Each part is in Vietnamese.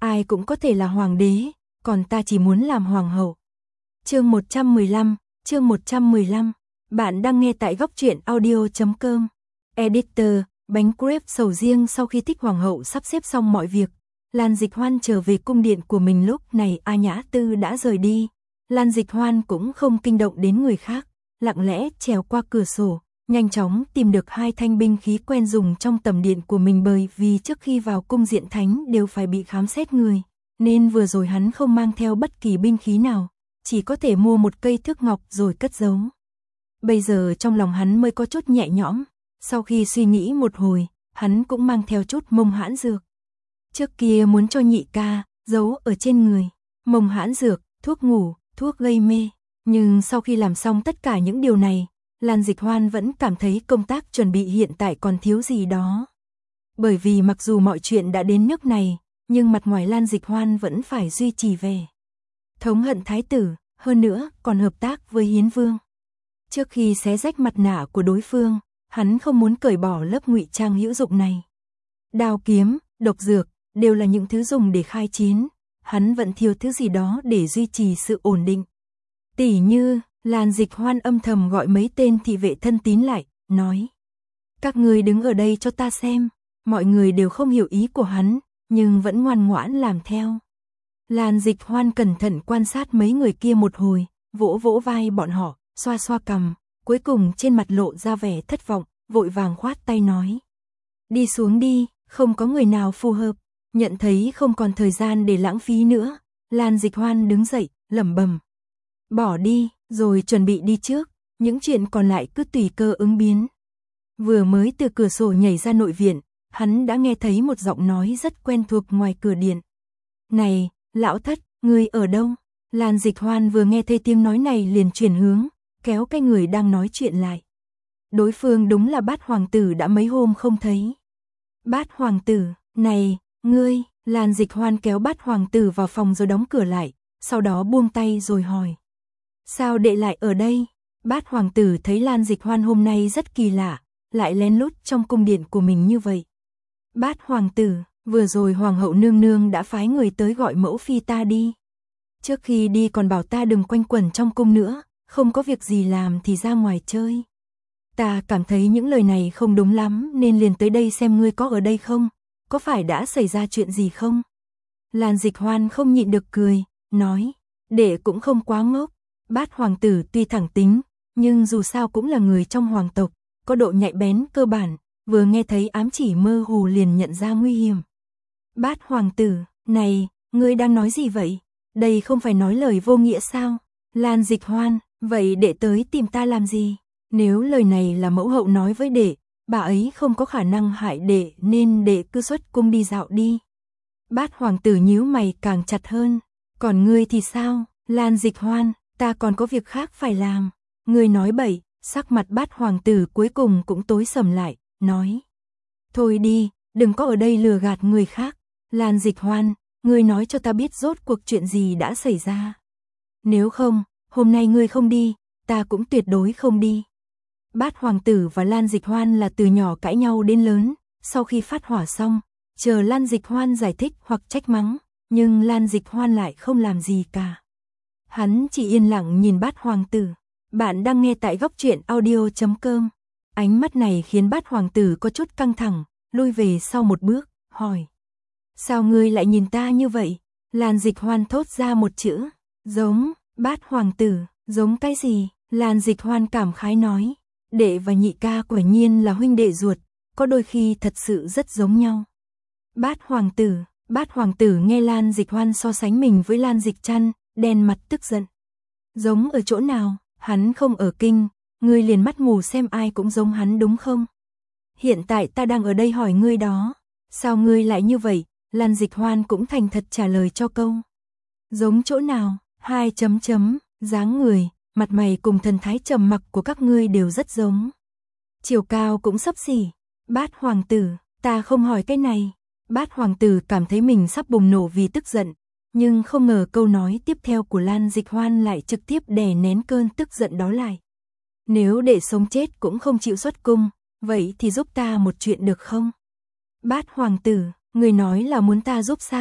ai cũng có thể là hoàng đế, còn ta chỉ muốn làm hoàng hậu. Chương 115, bạn đang nghe tại góc truyện audio.com. Editor, bánh crepe sầu riêng. Sau khi Thích hoàng hậu sắp xếp xong mọi việc, Lan Dịch Hoan trở về cung điện của mình. Lúc này A Nhã Tư đã rời đi, Lan Dịch Hoan cũng không kinh động đến người khác, lặng lẽ trèo qua cửa sổ, nhanh chóng tìm được 2 thanh binh khí quen dùng trong tầm điện của mình, bởi vì trước khi vào cung Diện Thánh đều phải bị khám xét người, nên vừa rồi hắn không mang theo bất kỳ binh khí nào, chỉ có thể mua một cây thước ngọc rồi cất giấu. Bây giờ trong lòng hắn mới có chút nhẹ nhõm, sau khi suy nghĩ một hồi, hắn cũng mang theo chút mông hãn dược. Trước kia muốn cho nhị ca giấu ở trên người, mông hãn dược, thuốc ngủ, thuốc gây mê, nhưng sau khi làm xong tất cả những điều này, Lan Dịch Hoan vẫn cảm thấy công tác chuẩn bị hiện tại còn thiếu gì đó. Bởi vì mặc dù mọi chuyện đã đến nước này, nhưng mặt ngoài Lan Dịch Hoan vẫn phải duy trì vẻ thống hận thái tử, hơn nữa còn hợp tác với Hiến Vương. Trước khi xé rách mặt nạ của đối phương, hắn không muốn cởi bỏ lớp ngụy trang hữu dụng này. Đao kiếm, độc dược, đều là những thứ dùng để khai chiến, hắn vẫn thiếu thứ gì đó để duy trì sự ổn định. Tỉ như, Lan Dịch Hoan âm thầm gọi mấy tên thị vệ thân tín lại, nói: các người đứng ở đây cho ta xem. Mọi người đều không hiểu ý của hắn, nhưng vẫn ngoan ngoãn làm theo. Lan Dịch Hoan cẩn thận quan sát mấy người kia một hồi, vỗ vỗ vai bọn họ, xoa xoa cằm, cuối cùng trên mặt lộ ra vẻ thất vọng, vội vàng khoát tay nói: đi xuống đi, không có người nào phù hợp. Nhận thấy không còn thời gian để lãng phí nữa, Lan Dịch Hoan đứng dậy, lẩm bẩm: bỏ đi, rồi chuẩn bị đi trước, những chuyện còn lại cứ tùy cơ ứng biến. Vừa mới từ cửa sổ nhảy ra nội viện, hắn đã nghe thấy một giọng nói rất quen thuộc ngoài cửa điện. Này, lão thất, ngươi ở đâu? Lan Dịch Hoan vừa nghe thấy tiếng nói này liền chuyển hướng, kéo cái người đang nói chuyện lại. Đối phương đúng là Bát hoàng tử đã mấy hôm không thấy. Bát hoàng tử, này, ngươi. Lan Dịch Hoan kéo Bát hoàng tử vào phòng rồi đóng cửa lại, sau đó buông tay rồi hỏi: sao đệ lại ở đây? Bát hoàng tử thấy Lan Dịch Hoan hôm nay rất kỳ lạ, lại lén lút trong cung điện của mình như vậy. Bát hoàng tử, vừa rồi hoàng hậu nương nương đã phái người tới gọi mẫu phi ta đi. Trước khi đi còn bảo ta đừng quanh quẩn trong cung nữa, không có việc gì làm thì ra ngoài chơi. Ta cảm thấy những lời này không đúng lắm nên liền tới đây xem ngươi có ở đây không, có phải đã xảy ra chuyện gì không? Lan Dịch Hoan không nhịn được cười, nói: đệ cũng không quá ngốc. Bát hoàng tử tuy thẳng tính, nhưng dù sao cũng là người trong hoàng tộc, có độ nhạy bén cơ bản, vừa nghe thấy ám chỉ mơ hồ liền nhận ra nguy hiểm. Bát hoàng tử, này, ngươi đang nói gì vậy? Đây không phải nói lời vô nghĩa sao? Lan Dịch Hoan, vậy đệ tới tìm ta làm gì? Nếu lời này là mẫu hậu nói với đệ, bà ấy không có khả năng hại đệ nên đệ cứ xuất cung đi dạo đi. Bát hoàng tử nhíu mày càng chặt hơn. Còn ngươi thì sao? Lan Dịch Hoan, ta còn có việc khác phải làm. Ngươi nói bậy. Sắc mặt Bát hoàng tử cuối cùng cũng tối sầm lại, nói: thôi đi, đừng có ở đây lừa gạt người khác. Lan Dịch Hoan, ngươi nói cho ta biết rốt cuộc chuyện gì đã xảy ra. Nếu không, hôm nay ngươi không đi, ta cũng tuyệt đối không đi. Bát hoàng tử và Lan Dịch Hoan là từ nhỏ cãi nhau đến lớn, sau khi phát hỏa xong, chờ Lan Dịch Hoan giải thích hoặc trách mắng, nhưng Lan Dịch Hoan lại không làm gì cả. Hắn chỉ yên lặng nhìn Bát hoàng tử. Bạn đang nghe tại góc truyện audio.com. Ánh mắt này khiến Bát hoàng tử có chút căng thẳng, lui về sau một bước, hỏi: sao ngươi lại nhìn ta như vậy? Lan Dịch Hoan thốt ra một chữ: giống. Bát hoàng tử, giống cái gì? Lan Dịch Hoan cảm khái nói: đệ và nhị ca quả nhiên là huynh đệ ruột, có đôi khi thật sự rất giống nhau. Bát hoàng tử nghe Lan Dịch Hoan so sánh mình với Lan Dịch Trăn, đen mặt tức giận. Giống ở chỗ nào? Hắn không ở kinh, ngươi liền mắt mù xem ai cũng giống hắn đúng không? Hiện tại ta đang ở đây hỏi ngươi đó, sao ngươi lại như vậy? Lan Dịch Hoan cũng thành thật trả lời cho câu. Giống chỗ nào? Dáng người, mặt mày cùng thần thái trầm mặc của các ngươi đều rất giống. Chiều cao cũng xấp xỉ. Bát hoàng tử, ta không hỏi cái này. Bát hoàng tử cảm thấy mình sắp bùng nổ vì tức giận, nhưng không ngờ câu nói tiếp theo của Lan Dịch Hoan lại trực tiếp đè nén cơn tức giận đó lại. Nếu để sống chết cũng không chịu xuất cung, vậy thì giúp ta một chuyện được không? Bát hoàng tử, người nói là muốn ta giúp sao?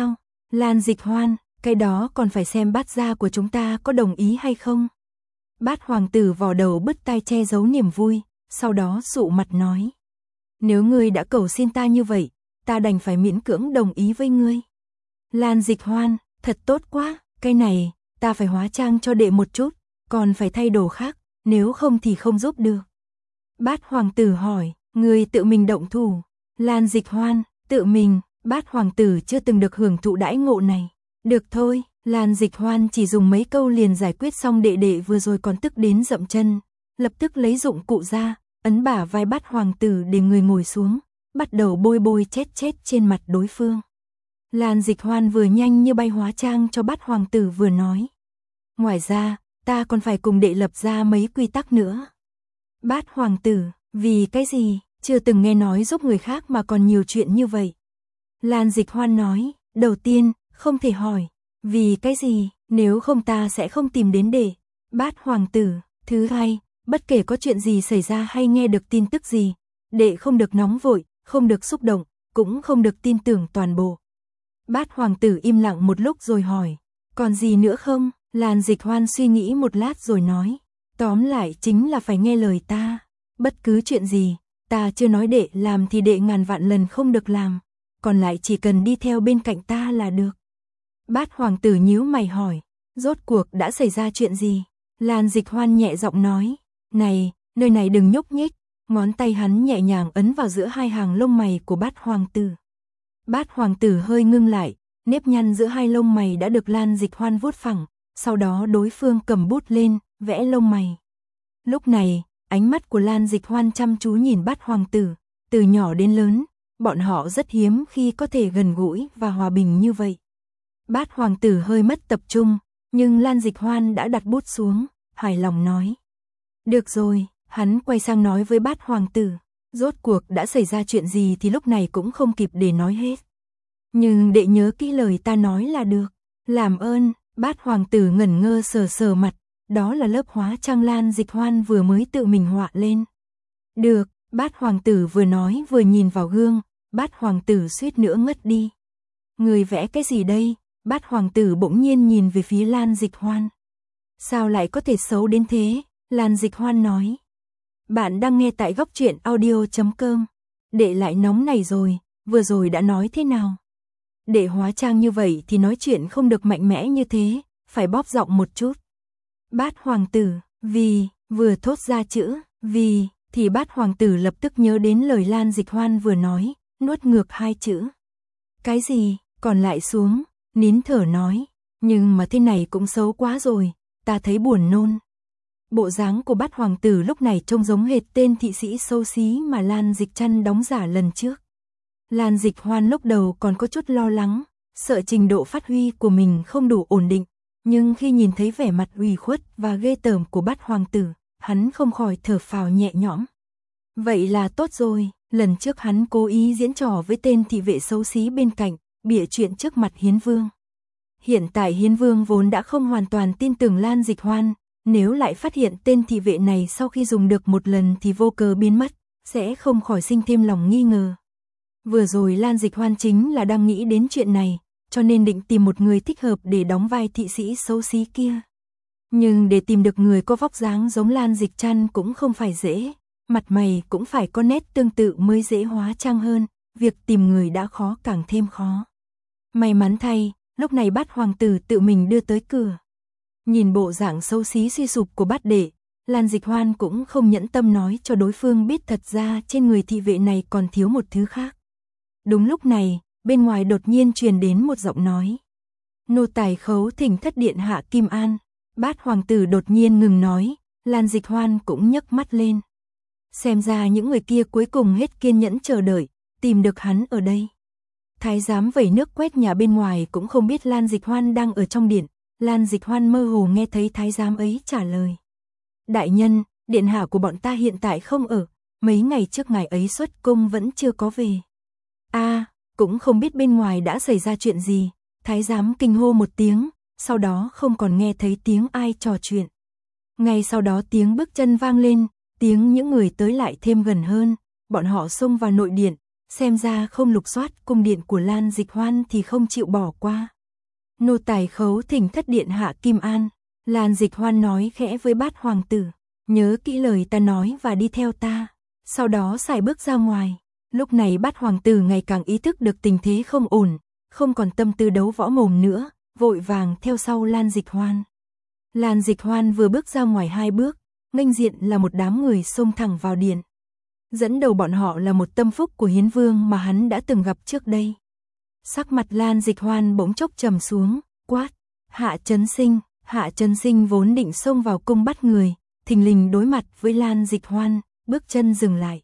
Lan Dịch Hoan, cái đó còn phải xem Bát gia của chúng ta có đồng ý hay không. Bát hoàng tử vò đầu bứt tai che giấu niềm vui, sau đó sụ mặt nói. Nếu ngươi đã cầu xin ta như vậy, ta đành phải miễn cưỡng đồng ý với ngươi. Lan Dịch Hoan, thật tốt quá, cái này, ta phải hóa trang cho đệ một chút, còn phải thay đồ khác, nếu không thì không giúp được. Bát hoàng tử hỏi, ngươi tự mình động thủ. Lan Dịch Hoan, tự mình, Bát hoàng tử chưa từng được hưởng thụ đãi ngộ này. Được thôi, Lan Dịch Hoan chỉ dùng mấy câu liền giải quyết xong đệ đệ vừa rồi còn tức đến dậm chân, lập tức lấy dụng cụ ra, ấn bả vai Bát hoàng tử để người ngồi xuống, bắt đầu bôi bôi chết trên mặt đối phương. Lan Dịch Hoan vừa nhanh như bay hóa trang cho Bát hoàng tử vừa nói. Ngoài ra, ta còn phải cùng đệ lập ra mấy quy tắc nữa. Bát hoàng tử, vì cái gì, chưa từng nghe nói giúp người khác mà còn nhiều chuyện như vậy. Lan Dịch Hoan nói, đầu tiên, không thể hỏi, vì cái gì, nếu không ta sẽ không tìm đến đệ. Bát hoàng tử, thứ hai, bất kể có chuyện gì xảy ra hay nghe được tin tức gì, đệ không được nóng vội, không được xúc động, cũng không được tin tưởng toàn bộ. Bát hoàng tử im lặng một lúc rồi hỏi, còn gì nữa không? Lan Dịch Hoan suy nghĩ một lát rồi nói, tóm lại chính là phải nghe lời ta, bất cứ chuyện gì, ta chưa nói đệ làm thì đệ ngàn vạn lần không được làm, còn lại chỉ cần đi theo bên cạnh ta là được. Bát hoàng tử nhíu mày hỏi, rốt cuộc đã xảy ra chuyện gì? Lan Dịch Hoan nhẹ giọng nói, này, nơi này đừng nhúc nhích, ngón tay hắn nhẹ nhàng ấn vào giữa hai hàng lông mày của Bát hoàng tử. Bát hoàng tử hơi ngưng lại, nếp nhăn giữa hai lông mày đã được Lan Dịch Hoan vuốt phẳng, sau đó đối phương cầm bút lên, vẽ lông mày. Lúc này, ánh mắt của Lan Dịch Hoan chăm chú nhìn Bát hoàng tử, từ nhỏ đến lớn, bọn họ rất hiếm khi có thể gần gũi và hòa bình như vậy. Bát hoàng tử hơi mất tập trung, nhưng Lan Dịch Hoan đã đặt bút xuống, hài lòng nói. Được rồi, hắn quay sang nói với Bát hoàng tử, rốt cuộc đã xảy ra chuyện gì thì lúc này cũng không kịp để nói hết. Nhưng đệ nhớ kỹ lời ta nói là được, làm ơn. Bát hoàng tử ngẩn ngơ sờ mặt, đó là lớp hóa trang Lan Dịch Hoan vừa mới tự mình họa lên. Được, Bát hoàng tử vừa nói vừa nhìn vào gương, Bát hoàng tử suýt nữa ngất đi. Người vẽ cái gì đây? Bát hoàng tử bỗng nhiên nhìn về phía Lan Dịch Hoan. Sao lại có thể xấu đến thế? Lan Dịch Hoan nói. Bạn đang nghe tại Góc Truyện Audio.com. Đệ lại nóng này rồi, vừa rồi đã nói thế nào? Để hóa trang như vậy thì nói chuyện không được mạnh mẽ như thế, phải bóp giọng một chút. Bát hoàng tử, vì, vừa thốt ra chữ, vì, thì Bát hoàng tử lập tức nhớ đến lời Lan Dịch Hoan vừa nói, nuốt ngược hai chữ. Cái gì, còn lại xuống, nín thở nói, nhưng mà thế này cũng xấu quá rồi, ta thấy buồn nôn. Bộ dáng của Bát hoàng tử lúc này trông giống hệt tên thị sĩ xấu xí mà Lan Dịch Trăn đóng giả lần trước. Lan Dịch Hoan lúc đầu còn có chút lo lắng, sợ trình độ phát huy của mình không đủ ổn định, nhưng khi nhìn thấy vẻ mặt ủy khuất và ghê tởm của Bát hoàng tử, hắn không khỏi thở phào nhẹ nhõm. Vậy là tốt rồi, lần trước hắn cố ý diễn trò với tên thị vệ xấu xí bên cạnh, bịa chuyện trước mặt Hiến Vương. Hiện tại Hiến Vương vốn đã không hoàn toàn tin tưởng Lan Dịch Hoan, nếu lại phát hiện tên thị vệ này sau khi dùng được một lần thì vô cớ biến mất, sẽ không khỏi sinh thêm lòng nghi ngờ. Vừa rồi Lan Dịch Hoan chính là đang nghĩ đến chuyện này, cho nên định tìm một người thích hợp để đóng vai thị sĩ xấu xí kia. Nhưng để tìm được người có vóc dáng giống Lan Dịch Trăn cũng không phải dễ, mặt mày cũng phải có nét tương tự mới dễ hóa trang hơn, việc tìm người đã khó càng thêm khó. May mắn thay, lúc này Bát hoàng tử tự mình đưa tới cửa. Nhìn bộ dạng xấu xí suy sụp của Bát đệ, Lan Dịch Hoan cũng không nhẫn tâm nói cho đối phương biết thật ra trên người thị vệ này còn thiếu một thứ khác. Đúng lúc này, bên ngoài đột nhiên truyền đến một giọng nói. Nô tài khấu thỉnh thất điện hạ Kim An. Bát hoàng tử đột nhiên ngừng nói, Lan Dịch Hoan cũng nhấc mắt lên. Xem ra những người kia cuối cùng hết kiên nhẫn chờ đợi, tìm được hắn ở đây. Thái giám vẩy nước quét nhà bên ngoài cũng không biết Lan Dịch Hoan đang ở trong điện. Lan Dịch Hoan mơ hồ nghe thấy thái giám ấy trả lời. Đại nhân, điện hạ của bọn ta hiện tại không ở, mấy ngày trước ngài ấy xuất cung vẫn chưa có về. Cũng không biết bên ngoài đã xảy ra chuyện gì, thái giám kinh hô một tiếng, sau đó không còn nghe thấy tiếng ai trò chuyện. Ngay sau đó tiếng bước chân vang lên, tiếng những người tới lại thêm gần hơn, bọn họ xông vào nội điện, xem ra không lục soát cung điện của Lan Dịch Hoan thì không chịu bỏ qua. Nô tài khấu thỉnh thất điện hạ Kim An. Lan Dịch Hoan nói khẽ với Bát hoàng tử, nhớ kỹ lời ta nói và đi theo ta. Sau đó sải bước ra ngoài. Lúc này Bát hoàng tử ngày càng ý thức được tình thế không ổn, không còn tâm tư đấu võ mồm nữa, vội vàng theo sau Lan Dịch Hoan. Lan Dịch Hoan vừa bước ra ngoài 2 bước, nghênh diện là một đám người xông thẳng vào điện. Dẫn đầu bọn họ là một tâm phúc của Hiến Vương mà hắn đã từng gặp trước đây. Sắc mặt Lan Dịch Hoan bỗng chốc trầm xuống, quát, Hạ Chấn Sinh. Hạ Chấn Sinh vốn định xông vào cung bắt người, thình lình đối mặt với Lan Dịch Hoan, bước chân dừng lại.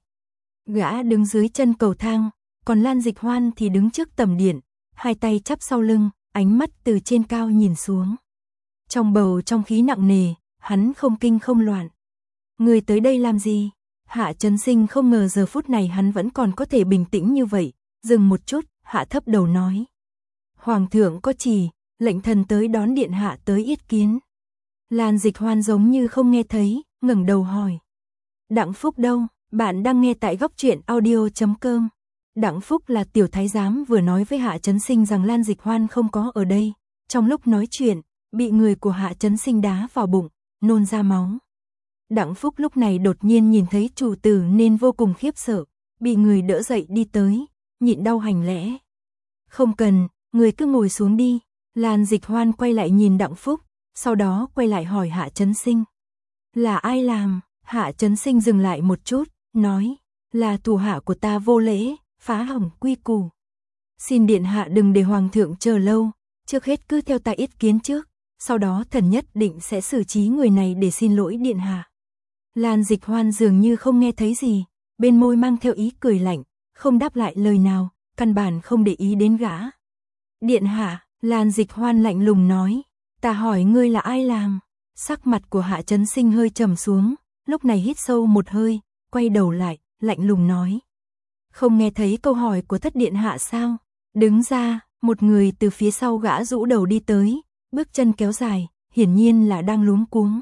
Gã đứng dưới chân cầu thang, còn Lan Dịch Hoan thì đứng trước tầm điện, hai tay chắp sau lưng, ánh mắt từ trên cao nhìn xuống. Trong bầu trong khí nặng nề, hắn không kinh không loạn. Người tới đây làm gì? Hạ Chấn Sinh không ngờ giờ phút này hắn vẫn còn có thể bình tĩnh như vậy, dừng một chút, hạ thấp đầu nói. Hoàng thượng có chỉ, lệnh thần tới đón điện hạ tới yết kiến. Lan Dịch Hoan giống như không nghe thấy, ngẩng đầu hỏi. Đặng Phúc đâu? Bạn đang nghe tại góc truyện audio.com. Đặng Phúc là tiểu thái giám vừa nói với Hạ Chấn Sinh rằng Lan Dịch Hoan không có ở đây. Trong lúc nói chuyện, bị người của Hạ Chấn Sinh đá vào bụng, nôn ra máu. Đặng Phúc lúc này đột nhiên nhìn thấy chủ tử nên vô cùng khiếp sợ, bị người đỡ dậy đi tới, nhịn đau hành lễ. Không cần, người cứ ngồi xuống đi. Lan Dịch Hoan quay lại nhìn Đặng Phúc, sau đó quay lại hỏi Hạ Chấn Sinh. Là ai làm? Hạ Chấn Sinh dừng lại một chút, nói, là thủ hạ của ta vô lễ, phá hỏng quy củ. Xin điện hạ đừng để hoàng thượng chờ lâu, trước hết cứ theo ta yết kiến trước, sau đó thần nhất định sẽ xử trí người này để xin lỗi điện hạ. Lan Dịch Hoan dường như không nghe thấy gì, bên môi mang theo ý cười lạnh, không đáp lại lời nào, căn bản không để ý đến gã. Điện hạ, Lan Dịch Hoan lạnh lùng nói, ta hỏi ngươi là ai làm? Sắc mặt của Hạ Chấn Sinh hơi trầm xuống, lúc này hít sâu một hơi, quay đầu lại, lạnh lùng nói. Không nghe thấy câu hỏi của thất điện hạ sao? Đứng ra, một người từ phía sau gã rũ đầu đi tới, bước chân kéo dài, hiển nhiên là đang luống cuống.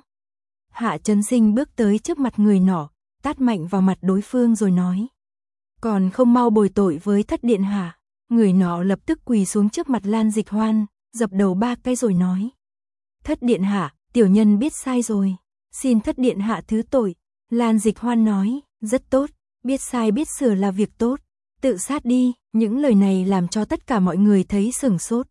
Hạ Chấn Sinh bước tới trước mặt người nọ, tát mạnh vào mặt đối phương rồi nói. Còn không mau bồi tội với thất điện hạ. Người nọ lập tức quỳ xuống trước mặt Lan Dịch Hoan, dập đầu 3 cái rồi nói. Thất điện hạ, tiểu nhân biết sai rồi, xin thất điện hạ thứ tội. Lan Dịch Hoan nói, rất tốt, biết sai biết sửa là việc tốt, tự sát đi. Những lời này làm cho tất cả mọi người thấy sửng sốt.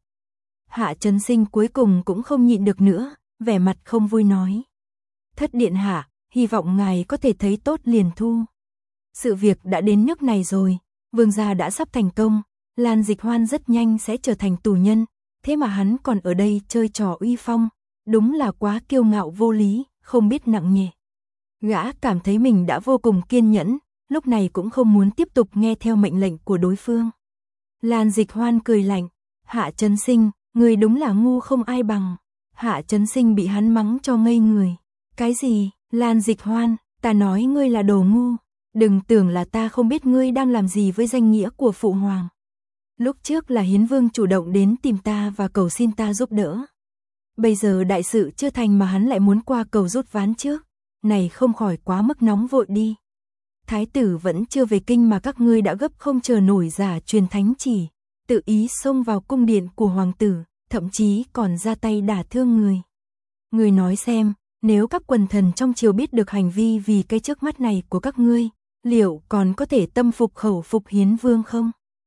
Hạ Chấn Sinh cuối cùng cũng không nhịn được nữa, vẻ mặt không vui nói. Thất điện hạ, hy vọng ngài có thể thấy tốt liền thu. Sự việc đã đến nước này rồi, vương gia đã sắp thành công, Lan Dịch Hoan rất nhanh sẽ trở thành tù nhân, thế mà hắn còn ở đây chơi trò uy phong, đúng là quá kiêu ngạo vô lý, không biết nặng nhẹ. Gã cảm thấy mình đã vô cùng kiên nhẫn, lúc này cũng không muốn tiếp tục nghe theo mệnh lệnh của đối phương. Lan Dịch Hoan cười lạnh, Hạ Chấn Sinh, người đúng là ngu không ai bằng. Hạ Chấn Sinh bị hắn mắng cho ngây người. Cái gì? Lan Dịch Hoan, ta nói ngươi là đồ ngu. Đừng tưởng là ta không biết ngươi đang làm gì với danh nghĩa của phụ hoàng. Lúc trước là Hiến Vương chủ động đến tìm ta và cầu xin ta giúp đỡ. Bây giờ đại sự chưa thành mà hắn lại muốn qua cầu rút ván trước. Này không khỏi quá mức nóng vội đi. Thái tử vẫn chưa về kinh mà các ngươi đã gấp không chờ nổi giả truyền thánh chỉ. Tự ý xông vào cung điện của hoàng tử, thậm chí còn ra tay đả thương người. Người nói xem, nếu các quần thần trong triều biết được hành vi vì cái trước mắt này của các ngươi, liệu còn có thể tâm phục khẩu phục Hiến Vương không?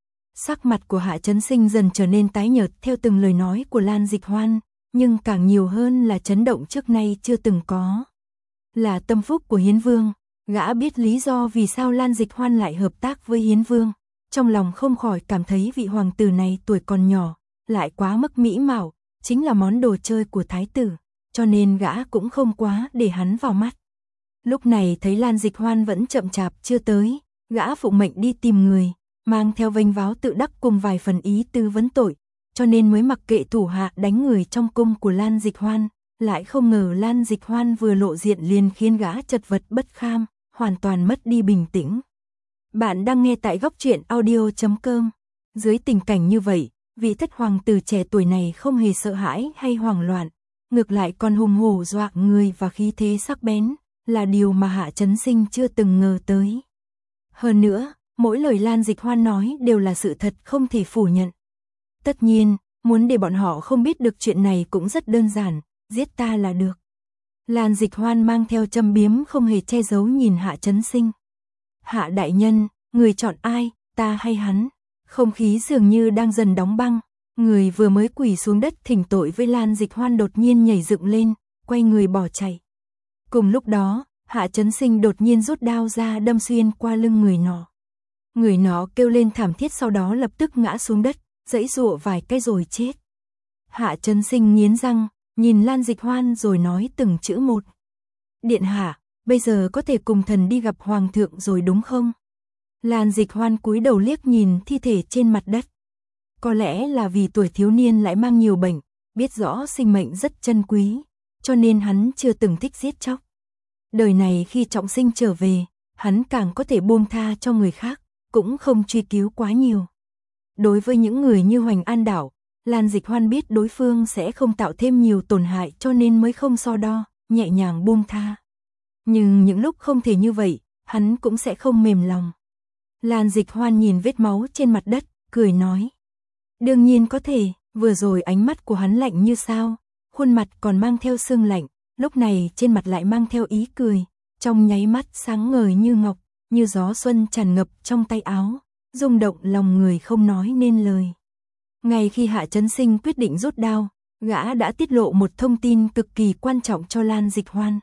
Sắc mặt của Hạ Chấn Sinh dần trở nên tái nhợt theo từng lời nói của Lan Dịch Hoan, nhưng càng nhiều hơn là chấn động trước nay chưa từng có. Là tâm phúc của Hiến Vương, gã biết lý do vì sao Lan Dịch Hoan lại hợp tác với Hiến Vương, trong lòng không khỏi cảm thấy vị hoàng tử này tuổi còn nhỏ, lại quá mức mỹ mạo, chính là món đồ chơi của thái tử, cho nên gã cũng không quá để hắn vào mắt. Lúc này thấy Lan Dịch Hoan vẫn chậm chạp chưa tới, gã phụng mệnh đi tìm người, mang theo vênh váo tự đắc cùng vài phần ý tư vấn tội, cho nên mới mặc kệ thủ hạ đánh người trong cung của Lan Dịch Hoan, lại không ngờ Lan Dịch Hoan vừa lộ diện liền khiến gã chật vật bất kham, hoàn toàn mất đi bình tĩnh. Bạn đang nghe tại góc truyện audio.com. Dưới tình cảnh như vậy, vị thất hoàng tử trẻ tuổi này không hề sợ hãi hay hoảng loạn, ngược lại còn hùng hổ dọa người và khí thế sắc bén, là điều mà Hạ Chấn Sinh chưa từng ngờ tới. Hơn nữa, mỗi lời Lan Dịch Hoan nói đều là sự thật không thể phủ nhận. Tất nhiên, muốn để bọn họ không biết được chuyện này cũng rất đơn giản, giết ta là được. Lan Dịch Hoan mang theo châm biếm không hề che giấu nhìn Hạ Chấn Sinh. Hạ đại nhân, người chọn ai, ta hay hắn? Không khí dường như đang dần đóng băng, người vừa mới quỳ xuống đất thỉnh tội với Lan Dịch Hoan đột nhiên nhảy dựng lên, quay người bỏ chạy. Cùng lúc đó, Hạ Chấn Sinh đột nhiên rút đao ra đâm xuyên qua lưng người nọ. Người nọ kêu lên thảm thiết sau đó lập tức ngã xuống đất, giãy giụa vài cái rồi chết. Hạ Chấn Sinh nghiến răng, nhìn Lan Dịch Hoan rồi nói từng chữ một. Điện hạ, bây giờ có thể cùng thần đi gặp hoàng thượng rồi đúng không? Lan Dịch Hoan cúi đầu liếc nhìn thi thể trên mặt đất. Có lẽ là vì tuổi thiếu niên lại mang nhiều bệnh, biết rõ sinh mệnh rất chân quý, cho nên hắn chưa từng thích giết chóc. Đời này khi trọng sinh trở về, hắn càng có thể buông tha cho người khác, cũng không truy cứu quá nhiều. Đối với những người như Hoành An Đảo, Lan Dịch Hoan biết đối phương sẽ không tạo thêm nhiều tổn hại cho nên mới không so đo, nhẹ nhàng buông tha. Nhưng những lúc không thể như vậy, hắn cũng sẽ không mềm lòng. Lan Dịch Hoan nhìn vết máu trên mặt đất, cười nói. Đương nhiên có thể, vừa rồi ánh mắt của hắn lạnh như sao, khuôn mặt còn mang theo sương lạnh, lúc này trên mặt lại mang theo ý cười, trong nháy mắt sáng ngời như ngọc, như gió xuân tràn ngập trong tay áo, rung động lòng người không nói nên lời. Ngay khi Hạ Chấn Sinh quyết định rút đao, gã đã tiết lộ một thông tin cực kỳ quan trọng cho Lan Dịch Hoan.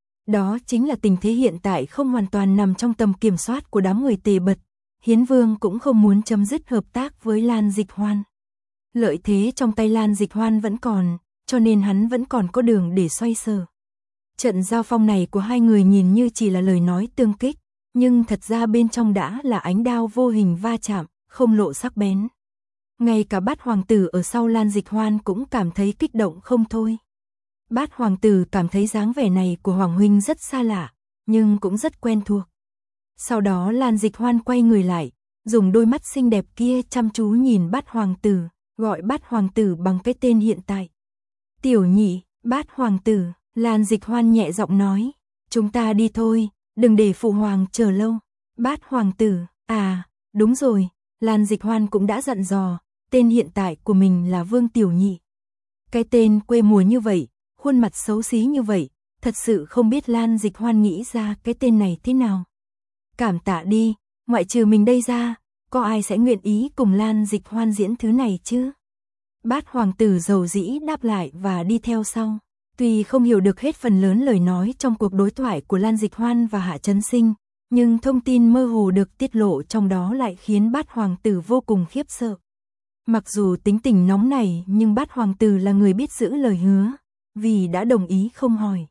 Đó chính là tình thế hiện tại không hoàn toàn nằm trong tầm kiểm soát của đám người Tề Bật. Hiến Vương cũng không muốn chấm dứt hợp tác với Lan Dịch Hoan. Lợi thế trong tay Lan Dịch Hoan vẫn còn, cho nên hắn vẫn còn có đường để xoay sở. Trận giao phong này của hai người nhìn như chỉ là lời nói tương kích, nhưng thật ra bên trong đã là ánh đao vô hình va chạm, không lộ sắc bén. Ngay cả Bát hoàng tử ở sau Lan Dịch Hoan cũng cảm thấy kích động không thôi. Bát hoàng tử cảm thấy dáng vẻ này của Hoàng huynh rất xa lạ, nhưng cũng rất quen thuộc. Sau đó Lan Dịch Hoan quay người lại, dùng đôi mắt xinh đẹp kia chăm chú nhìn Bát hoàng tử, gọi Bát hoàng tử bằng cái tên hiện tại. Tiểu nhị, Bát hoàng tử, Lan Dịch Hoan nhẹ giọng nói, chúng ta đi thôi, đừng để phụ hoàng chờ lâu. Bát hoàng tử, à, đúng rồi, Lan Dịch Hoan cũng đã dặn dò, tên hiện tại của mình là Vương Tiểu Nhị. Cái tên quê mùa như vậy, khuôn mặt xấu xí như vậy, thật sự không biết Lan Dịch Hoan nghĩ ra cái tên này thế nào. Cảm tạ đi, ngoại trừ mình đây ra, có ai sẽ nguyện ý cùng Lan Dịch Hoan diễn thứ này chứ? Bát hoàng tử dầu dĩ đáp lại và đi theo sau. Tuy không hiểu được hết phần lớn lời nói trong cuộc đối thoại của Lan Dịch Hoan và Hạ Chấn Sinh, nhưng thông tin mơ hồ được tiết lộ trong đó lại khiến Bát hoàng tử vô cùng khiếp sợ. Mặc dù tính tình nóng này nhưng Bát hoàng tử là người biết giữ lời hứa, vì đã đồng ý không hỏi.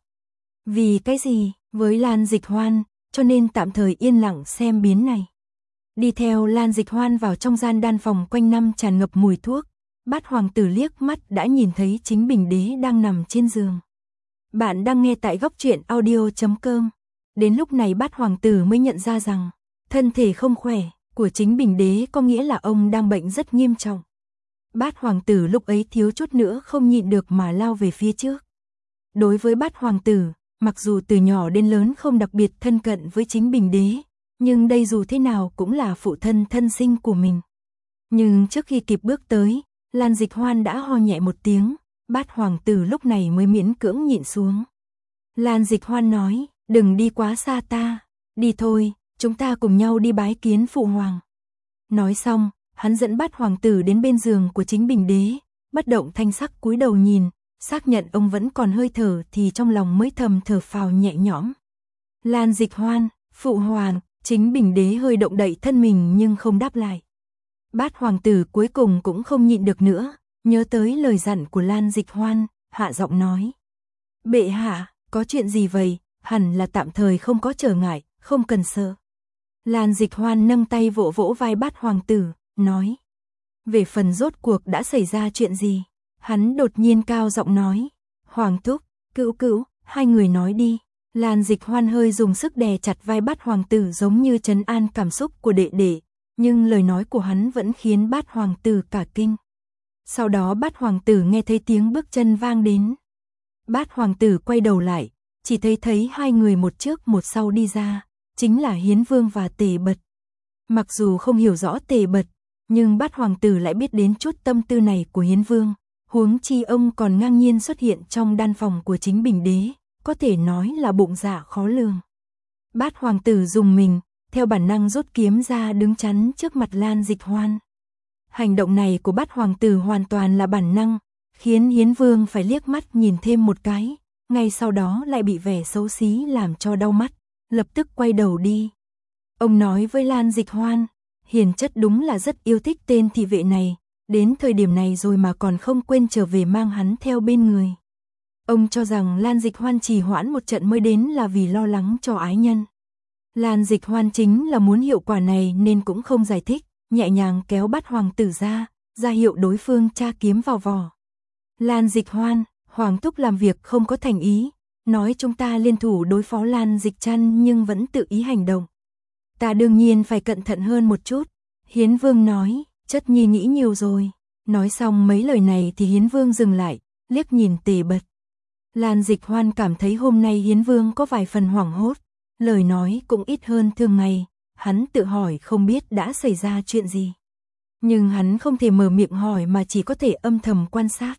Vì cái gì, với Lan Dịch Hoan, cho nên tạm thời yên lặng xem biến này. Đi theo Lan Dịch Hoan vào trong gian đan phòng quanh năm tràn ngập mùi thuốc, Bát hoàng tử liếc mắt đã nhìn thấy chính Bình Đế đang nằm trên giường. Bạn đang nghe tại góc truyện audio.com. Đến lúc này Bát hoàng tử mới nhận ra rằng, thân thể không khỏe của chính Bình Đế có nghĩa là ông đang bệnh rất nghiêm trọng. Bát hoàng tử lúc ấy thiếu chút nữa không nhịn được mà lao về phía trước. Đối với Bát hoàng tử, mặc dù từ nhỏ đến lớn không đặc biệt thân cận với chính Bình Đế, nhưng đây dù thế nào cũng là phụ thân thân sinh của mình. Nhưng trước khi kịp bước tới, Lan Dịch Hoan đã ho nhẹ một tiếng, Bát hoàng tử lúc này mới miễn cưỡng nhịn xuống. Lan Dịch Hoan nói, đừng đi quá xa ta, đi thôi, chúng ta cùng nhau đi bái kiến phụ hoàng. Nói xong, hắn dẫn Bát hoàng tử đến bên giường của chính Bình Đế, bất động thanh sắc cúi đầu nhìn, xác nhận ông vẫn còn hơi thở thì trong lòng mới thầm thở phào nhẹ nhõm. Lan Dịch Hoan, phụ hoàng, chính Bình Đế hơi động đậy thân mình nhưng không đáp lại. Bát hoàng tử cuối cùng cũng không nhịn được nữa, nhớ tới lời dặn của Lan Dịch Hoan, hạ giọng nói. Bệ hạ, có chuyện gì vậy, hẳn là tạm thời không có trở ngại, không cần sợ. Lan Dịch Hoan nâng tay vỗ vỗ vai Bát hoàng tử, nói. Về phần rốt cuộc đã xảy ra chuyện gì, hắn đột nhiên cao giọng nói. Hoàng thúc, cữu cữu, hai người nói đi. Lan Dịch Hoan hơi dùng sức đè chặt vai Bát hoàng tử giống như trấn an cảm xúc của đệ đệ, nhưng lời nói của hắn vẫn khiến Bát hoàng tử cả kinh. Sau đó Bát hoàng tử nghe thấy tiếng bước chân vang đến. Bát hoàng tử quay đầu lại, chỉ thấy hai người một trước một sau đi ra, chính là Hiến Vương và Tề Bật. Mặc dù không hiểu rõ Tề Bật, Nhưng Bát hoàng tử lại biết đến chút tâm tư này của Hiến Vương, huống chi ông còn ngang nhiên xuất hiện trong đan phòng của chính Bình đế, có thể nói là bụng dạ khó lường. Bát hoàng tử dùng mình, theo bản năng rút kiếm ra đứng chắn trước mặt Lan Dịch Hoan. Hành động này của Bát hoàng tử hoàn toàn là bản năng, khiến Hiến Vương phải liếc mắt nhìn thêm một cái, ngay sau đó lại bị vẻ xấu xí làm cho đau mắt, lập tức quay đầu đi. Ông nói với Lan Dịch Hoan, hiền chất đúng là rất yêu thích tên thị vệ này, đến thời điểm này rồi mà còn không quên trở về mang hắn theo bên người. Ông cho rằng Lan Dịch Hoan trì hoãn một trận mới đến là vì lo lắng cho ái nhân. Lan Dịch Hoan chính là muốn hiệu quả này nên cũng không giải thích, nhẹ nhàng kéo Bát hoàng tử ra hiệu đối phương tra kiếm vào vỏ. Lan Dịch Hoan, Hoàng thúc làm việc không có thành ý, nói chúng ta liên thủ đối phó Lan Dịch Trăn nhưng vẫn tự ý hành động. Ta đương nhiên phải cẩn thận hơn một chút. Hiến Vương nói, chất nhi nghĩ nhiều rồi. Nói xong mấy lời này thì Hiến Vương dừng lại, liếc nhìn Tề Bật. Lan Dịch Hoan cảm thấy hôm nay Hiến Vương có vài phần hoảng hốt, lời nói cũng ít hơn thường ngày, hắn tự hỏi không biết đã xảy ra chuyện gì. Nhưng hắn không thể mở miệng hỏi mà chỉ có thể âm thầm quan sát.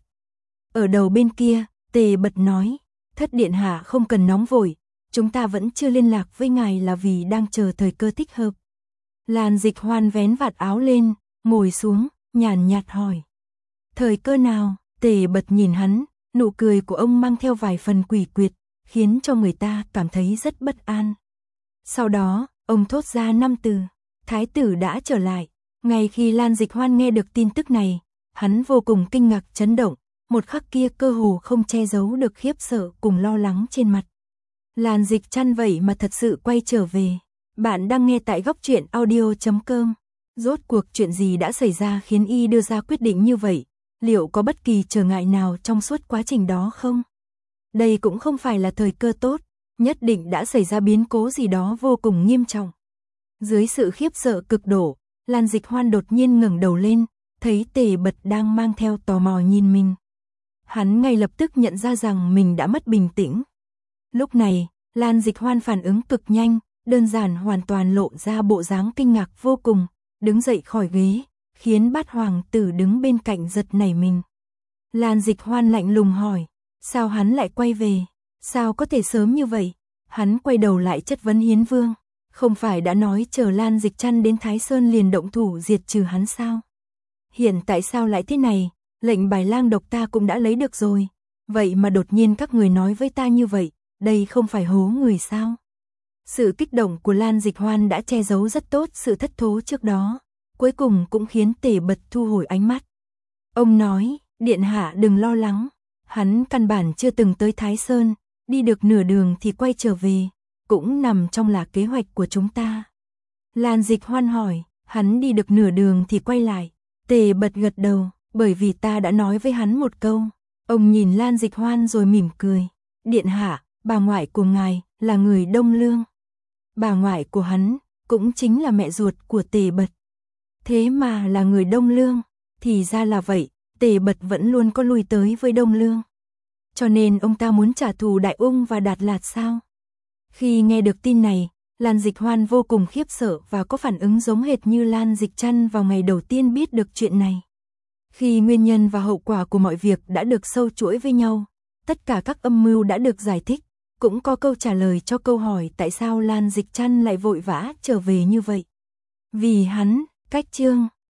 Ở đầu bên kia, Tề Bật nói, thất điện hạ không cần nóng vội, chúng ta vẫn chưa liên lạc với ngài là vì đang chờ thời cơ thích hợp. Lan Dịch Hoan vén vạt áo lên, ngồi xuống, nhàn nhạt hỏi. Thời cơ nào? Tề Bật nhìn hắn, nụ cười của ông mang theo vài phần quỷ quyệt, khiến cho người ta cảm thấy rất bất an. Sau đó, ông thốt ra 5 từ, thái tử đã trở lại. Ngay khi Lan Dịch Hoan nghe được tin tức này, hắn vô cùng kinh ngạc chấn động, một khắc kia cơ hồ không che giấu được khiếp sợ cùng lo lắng trên mặt. Lan Dịch Trăn vậy mà thật sự quay trở về. Bạn đang nghe tại góc truyện audio.com. Rốt cuộc chuyện gì đã xảy ra khiến y đưa ra quyết định như vậy? Liệu có bất kỳ trở ngại nào trong suốt quá trình đó không? Đây cũng không phải là thời cơ tốt, nhất định đã xảy ra biến cố gì đó vô cùng nghiêm trọng. Dưới sự khiếp sợ cực độ, Lan Dịch Hoan đột nhiên ngẩng đầu lên, thấy Tề Bật đang mang theo tò mò nhìn mình. Hắn ngay lập tức nhận ra rằng mình đã mất bình tĩnh. Lúc này, Lan Dịch Hoan phản ứng cực nhanh, đơn giản hoàn toàn lộ ra bộ dáng kinh ngạc vô cùng, đứng dậy khỏi ghế, khiến Bát hoàng tử đứng bên cạnh giật nảy mình. Lan Dịch Hoan lạnh lùng hỏi, sao hắn lại quay về, sao có thể sớm như vậy? Hắn quay đầu lại chất vấn Hiến Vương, không phải đã nói chờ Lan Dịch Trăn đến Thái Sơn liền động thủ diệt trừ hắn sao? Hiện tại sao lại thế này? Lệnh bài lang độc ta cũng đã lấy được rồi, vậy mà đột nhiên các người nói với ta như vậy, đây không phải hố người sao? Sự kích động của Lan Dịch Hoan đã che giấu rất tốt sự thất thố trước đó, cuối cùng cũng khiến Tề Bật thu hồi ánh mắt. Ông nói, điện hạ đừng lo lắng, hắn căn bản chưa từng tới Thái Sơn, đi được nửa đường thì quay trở về, cũng nằm trong là kế hoạch của chúng ta. Lan Dịch Hoan hỏi, hắn đi được nửa đường thì quay lại. Tề Bật gật đầu, bởi vì ta đã nói với hắn một câu. Ông nhìn Lan Dịch Hoan rồi mỉm cười, điện hạ, bà ngoại của ngài là người Đông Lương. Bà ngoại của hắn cũng chính là mẹ ruột của Tề Bật. Thế mà là người Đông Lương, thì ra là vậy, Tề Bật vẫn luôn có lui tới với Đông Lương. Cho nên ông ta muốn trả thù Đại Ung và Đạt Lạt sao? Khi nghe được tin này, Lan Dịch Hoan vô cùng khiếp sợ và có phản ứng giống hệt như Lan Dịch Trăn vào ngày đầu tiên biết được chuyện này. Khi nguyên nhân và hậu quả của mọi việc đã được sâu chuỗi với nhau, tất cả các âm mưu đã được giải thích, cũng có câu trả lời cho câu hỏi tại sao Lan Dịch Trăn lại vội vã trở về như vậy. Vì hắn, cách chương